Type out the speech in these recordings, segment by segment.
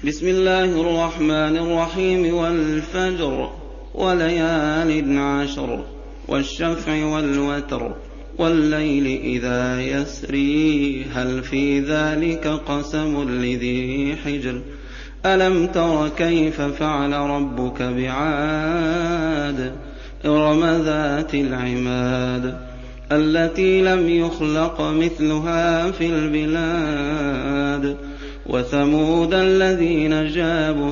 بسم الله الرحمن الرحيم والفجر وليال عشر والشفع والوتر والليل إذا يسري هل في ذلك قسم لذي حجر ألم تر كيف فعل ربك بعاد إرم ذات العماد التي لم يخلق مثلها في البلاد وثمود الذين جابوا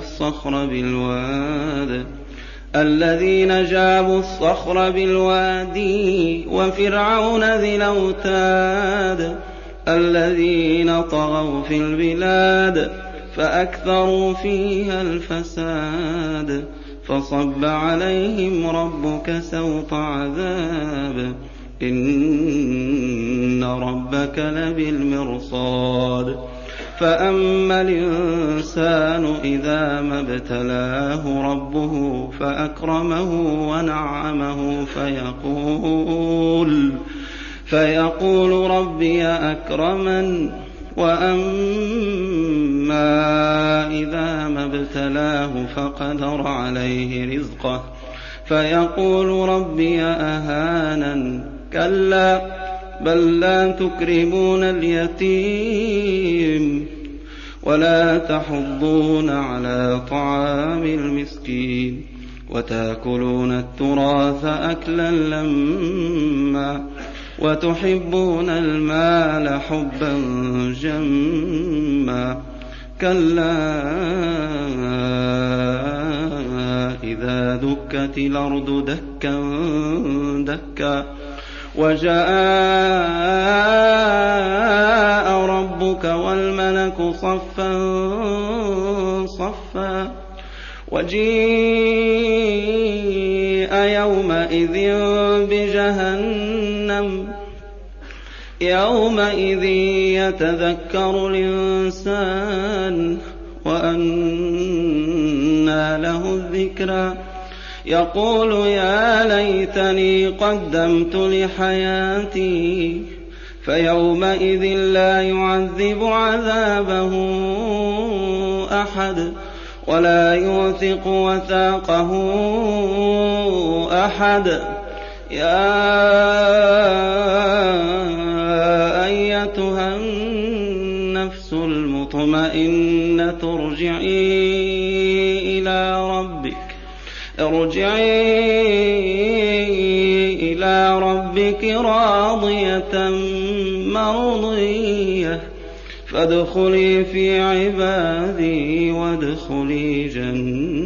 الصخر بالوادي وفرعون ذي الأوتاد الذين طغوا في البلاد فأكثروا فيها الفساد فصب عليهم ربك سوط عذاب إن ربك لبالمرصاد فأما الإنسان إذا ما ابتلاه ربه فأكرمه ونعمه فيقول ربي أكرمن وأما إذا ما ابتلاه فقدر عليه رزقه فيقول ربي أهانن كلا بل لا تكرمون اليتيم ولا تحضون على طعام المسكين وتأكلون التراث أكلا لما وتحبون المال حبا جما كلا إذا دكت الأرض دكا دكا وجاء ربك والملك صفا صفا وجيء يومئذ بجهنم يومئذ يتذكر الإنسان وأنى له الذكرى يقول يا ليتني قدمت لحياتي فيومئذ لا يعذب عذابه أحد ولا يوثق وثاقه أحد يا أيتها النفس المطمئنة ارجعي إلى ربك راضية مرضية فادخلي في عبادي وادخلي جنتي